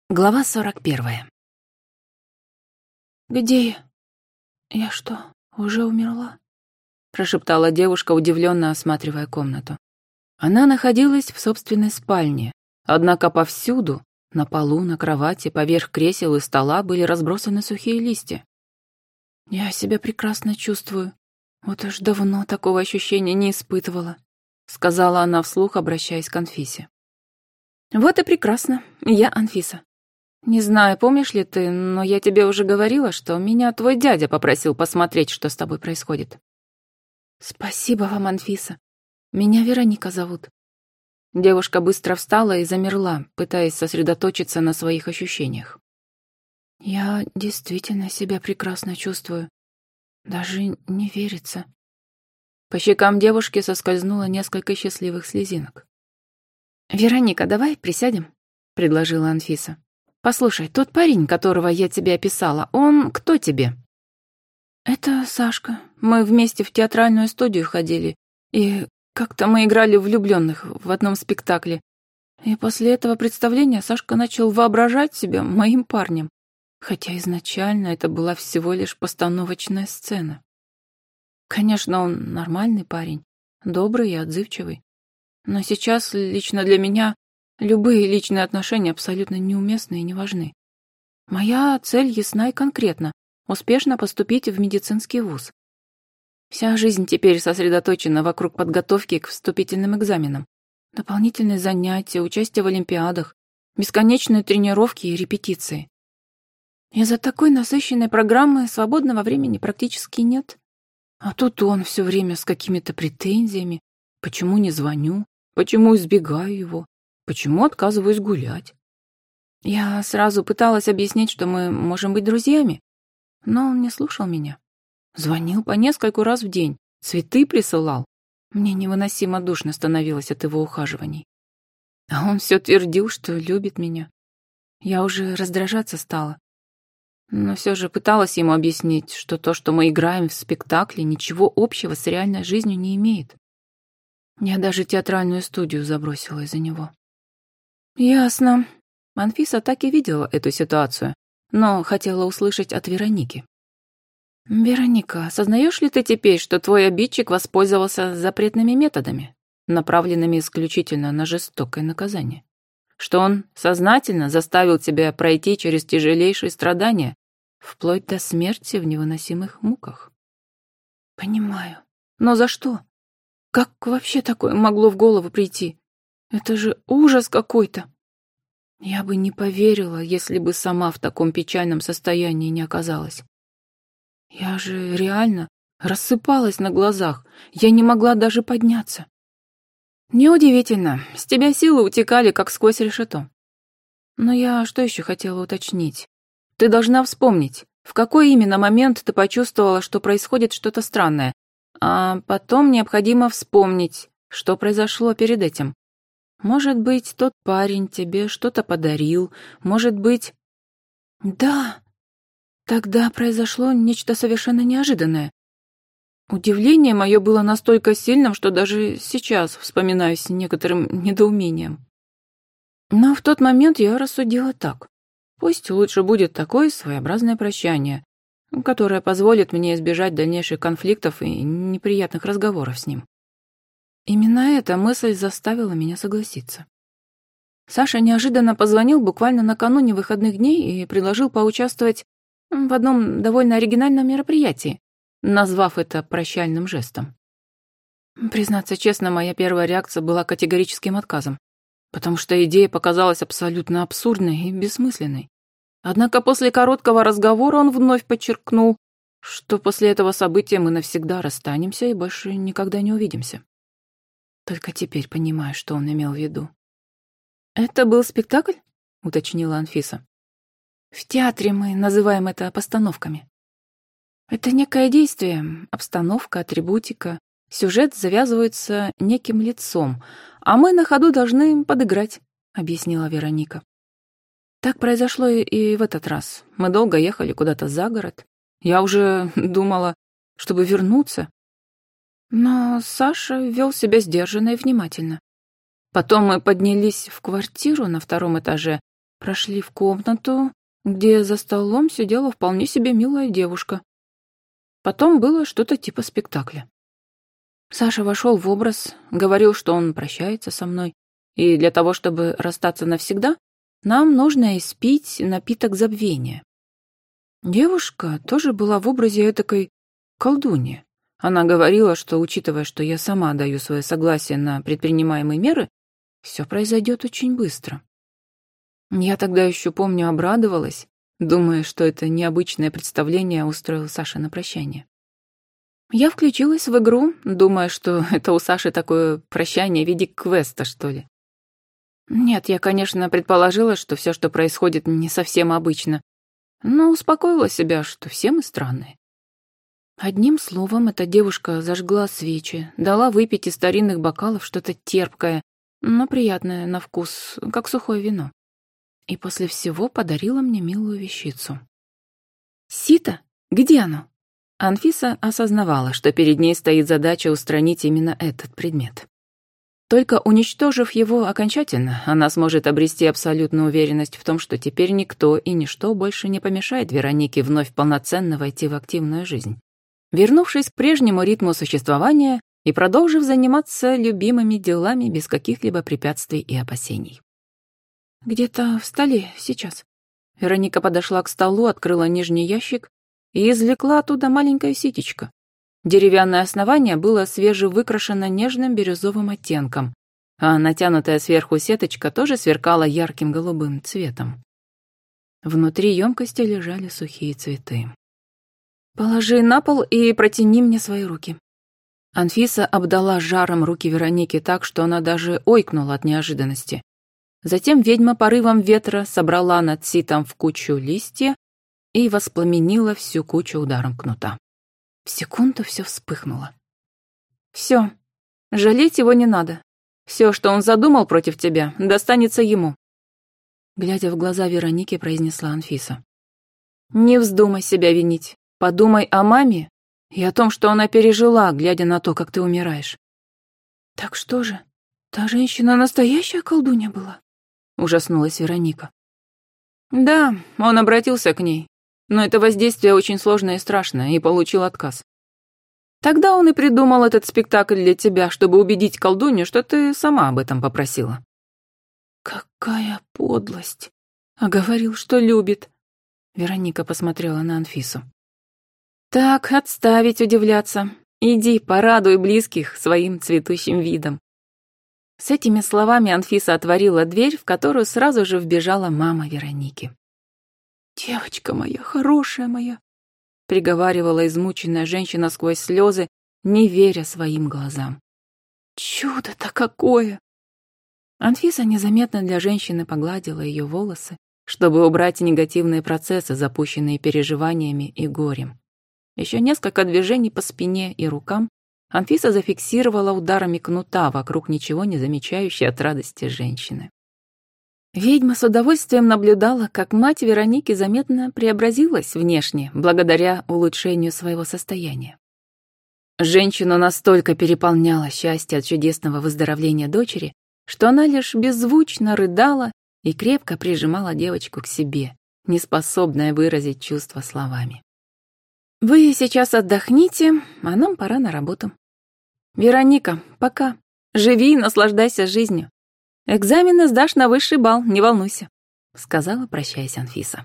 Глава 41. «Где я? Я что, уже умерла?» Прошептала девушка, удивленно осматривая комнату. Она находилась в собственной спальне, однако повсюду, на полу, на кровати, поверх кресел и стола были разбросаны сухие листья. «Я себя прекрасно чувствую. Вот уж давно такого ощущения не испытывала», сказала она вслух, обращаясь к Анфисе. «Вот и прекрасно. Я Анфиса. Не знаю, помнишь ли ты, но я тебе уже говорила, что меня твой дядя попросил посмотреть, что с тобой происходит». «Спасибо вам, Анфиса. Меня Вероника зовут». Девушка быстро встала и замерла, пытаясь сосредоточиться на своих ощущениях. «Я действительно себя прекрасно чувствую. Даже не верится». По щекам девушки соскользнуло несколько счастливых слезинок. «Вероника, давай присядем», — предложила Анфиса. «Послушай, тот парень, которого я тебе описала, он кто тебе?» «Это Сашка. Мы вместе в театральную студию ходили, и как-то мы играли влюбленных в одном спектакле. И после этого представления Сашка начал воображать себя моим парнем, хотя изначально это была всего лишь постановочная сцена. Конечно, он нормальный парень, добрый и отзывчивый, но сейчас лично для меня любые личные отношения абсолютно неуместны и не важны. Моя цель ясна и конкретна — успешно поступить в медицинский вуз. Вся жизнь теперь сосредоточена вокруг подготовки к вступительным экзаменам. Дополнительные занятия, участие в олимпиадах, бесконечные тренировки и репетиции. Из-за такой насыщенной программы свободного времени практически нет. А тут он все время с какими-то претензиями. Почему не звоню? Почему избегаю его? Почему отказываюсь гулять? Я сразу пыталась объяснить, что мы можем быть друзьями, но он не слушал меня. Звонил по нескольку раз в день, цветы присылал. Мне невыносимо душно становилось от его ухаживаний. А он все твердил, что любит меня. Я уже раздражаться стала. Но все же пыталась ему объяснить, что то, что мы играем в спектакле, ничего общего с реальной жизнью не имеет. Я даже театральную студию забросила из-за него. Ясно. Анфиса так и видела эту ситуацию, но хотела услышать от Вероники. «Вероника, осознаешь ли ты теперь, что твой обидчик воспользовался запретными методами, направленными исключительно на жестокое наказание? Что он сознательно заставил тебя пройти через тяжелейшие страдания, вплоть до смерти в невыносимых муках?» «Понимаю. Но за что? Как вообще такое могло в голову прийти? Это же ужас какой-то. Я бы не поверила, если бы сама в таком печальном состоянии не оказалась. Я же реально рассыпалась на глазах, я не могла даже подняться». «Неудивительно, с тебя силы утекали, как сквозь решето. Но я что еще хотела уточнить? Ты должна вспомнить, в какой именно момент ты почувствовала, что происходит что-то странное, а потом необходимо вспомнить, что произошло перед этим. Может быть, тот парень тебе что-то подарил, может быть...» «Да, тогда произошло нечто совершенно неожиданное. Удивление мое было настолько сильным, что даже сейчас вспоминаю с некоторым недоумением. Но в тот момент я рассудила так. Пусть лучше будет такое своеобразное прощание, которое позволит мне избежать дальнейших конфликтов и неприятных разговоров с ним. Именно эта мысль заставила меня согласиться. Саша неожиданно позвонил буквально накануне выходных дней и предложил поучаствовать в одном довольно оригинальном мероприятии, назвав это прощальным жестом. Признаться честно, моя первая реакция была категорическим отказом, потому что идея показалась абсолютно абсурдной и бессмысленной. Однако после короткого разговора он вновь подчеркнул, что после этого события мы навсегда расстанемся и больше никогда не увидимся. Только теперь понимаю, что он имел в виду. «Это был спектакль?» — уточнила Анфиса. «В театре мы называем это постановками. Это некое действие, обстановка, атрибутика. Сюжет завязывается неким лицом, а мы на ходу должны подыграть», — объяснила Вероника. «Так произошло и в этот раз. Мы долго ехали куда-то за город. Я уже думала, чтобы вернуться. Но Саша вел себя сдержанно и внимательно. Потом мы поднялись в квартиру на втором этаже, прошли в комнату, где за столом сидела вполне себе милая девушка. Потом было что-то типа спектакля. Саша вошел в образ, говорил, что он прощается со мной, и для того, чтобы расстаться навсегда, нам нужно испить напиток забвения. Девушка тоже была в образе этакой колдуньи. Она говорила, что, учитывая, что я сама даю свое согласие на предпринимаемые меры, все произойдет очень быстро. Я тогда еще, помню, обрадовалась, думая, что это необычное представление устроил Саша на прощание. Я включилась в игру, думая, что это у Саши такое прощание в виде квеста, что ли. Нет, я, конечно, предположила, что все, что происходит, не совсем обычно, но успокоила себя, что все мы странные. Одним словом, эта девушка зажгла свечи, дала выпить из старинных бокалов что-то терпкое, но приятное на вкус, как сухое вино. И после всего подарила мне милую вещицу. «Сито? Где оно?» Анфиса осознавала, что перед ней стоит задача устранить именно этот предмет. Только уничтожив его окончательно, она сможет обрести абсолютную уверенность в том, что теперь никто и ничто больше не помешает Веронике вновь полноценно войти в активную жизнь, вернувшись к прежнему ритму существования и продолжив заниматься любимыми делами без каких-либо препятствий и опасений. «Где-то в столе сейчас». Вероника подошла к столу, открыла нижний ящик и извлекла оттуда маленькое ситечко. Деревянное основание было свежевыкрашено нежным бирюзовым оттенком, а натянутая сверху сеточка тоже сверкала ярким голубым цветом. Внутри емкости лежали сухие цветы. «Положи на пол и протяни мне свои руки». Анфиса обдала жаром руки Вероники так, что она даже ойкнула от неожиданности. Затем ведьма порывом ветра собрала над ситом в кучу листья и воспламенила всю кучу ударом кнута. В секунду все вспыхнуло. «Все, жалеть его не надо. Все, что он задумал против тебя, достанется ему», глядя в глаза Вероники, произнесла Анфиса. «Не вздумай себя винить. Подумай о маме и о том, что она пережила, глядя на то, как ты умираешь». «Так что же, та женщина настоящая колдунья была?» Ужаснулась Вероника. «Да, он обратился к ней, но это воздействие очень сложное и страшное, и получил отказ. Тогда он и придумал этот спектакль для тебя, чтобы убедить колдунью, что ты сама об этом попросила». «Какая подлость! А говорил, что любит!» Вероника посмотрела на Анфису. «Так, отставить удивляться. Иди, порадуй близких своим цветущим видом». С этими словами Анфиса отворила дверь, в которую сразу же вбежала мама Вероники. «Девочка моя, хорошая моя», — приговаривала измученная женщина сквозь слезы, не веря своим глазам. «Чудо-то какое!» Анфиса незаметно для женщины погладила ее волосы, чтобы убрать негативные процессы, запущенные переживаниями и горем. Еще несколько движений по спине и рукам Анфиса зафиксировала ударами кнута вокруг ничего не замечающей от радости женщины. Ведьма с удовольствием наблюдала, как мать Вероники заметно преобразилась внешне, благодаря улучшению своего состояния. Женщину настолько переполняло счастье от чудесного выздоровления дочери, что она лишь беззвучно рыдала и крепко прижимала девочку к себе, неспособная выразить чувства словами. «Вы сейчас отдохните, а нам пора на работу. Вероника, пока. Живи и наслаждайся жизнью. Экзамены сдашь на высший балл, не волнуйся», — сказала, прощаясь Анфиса.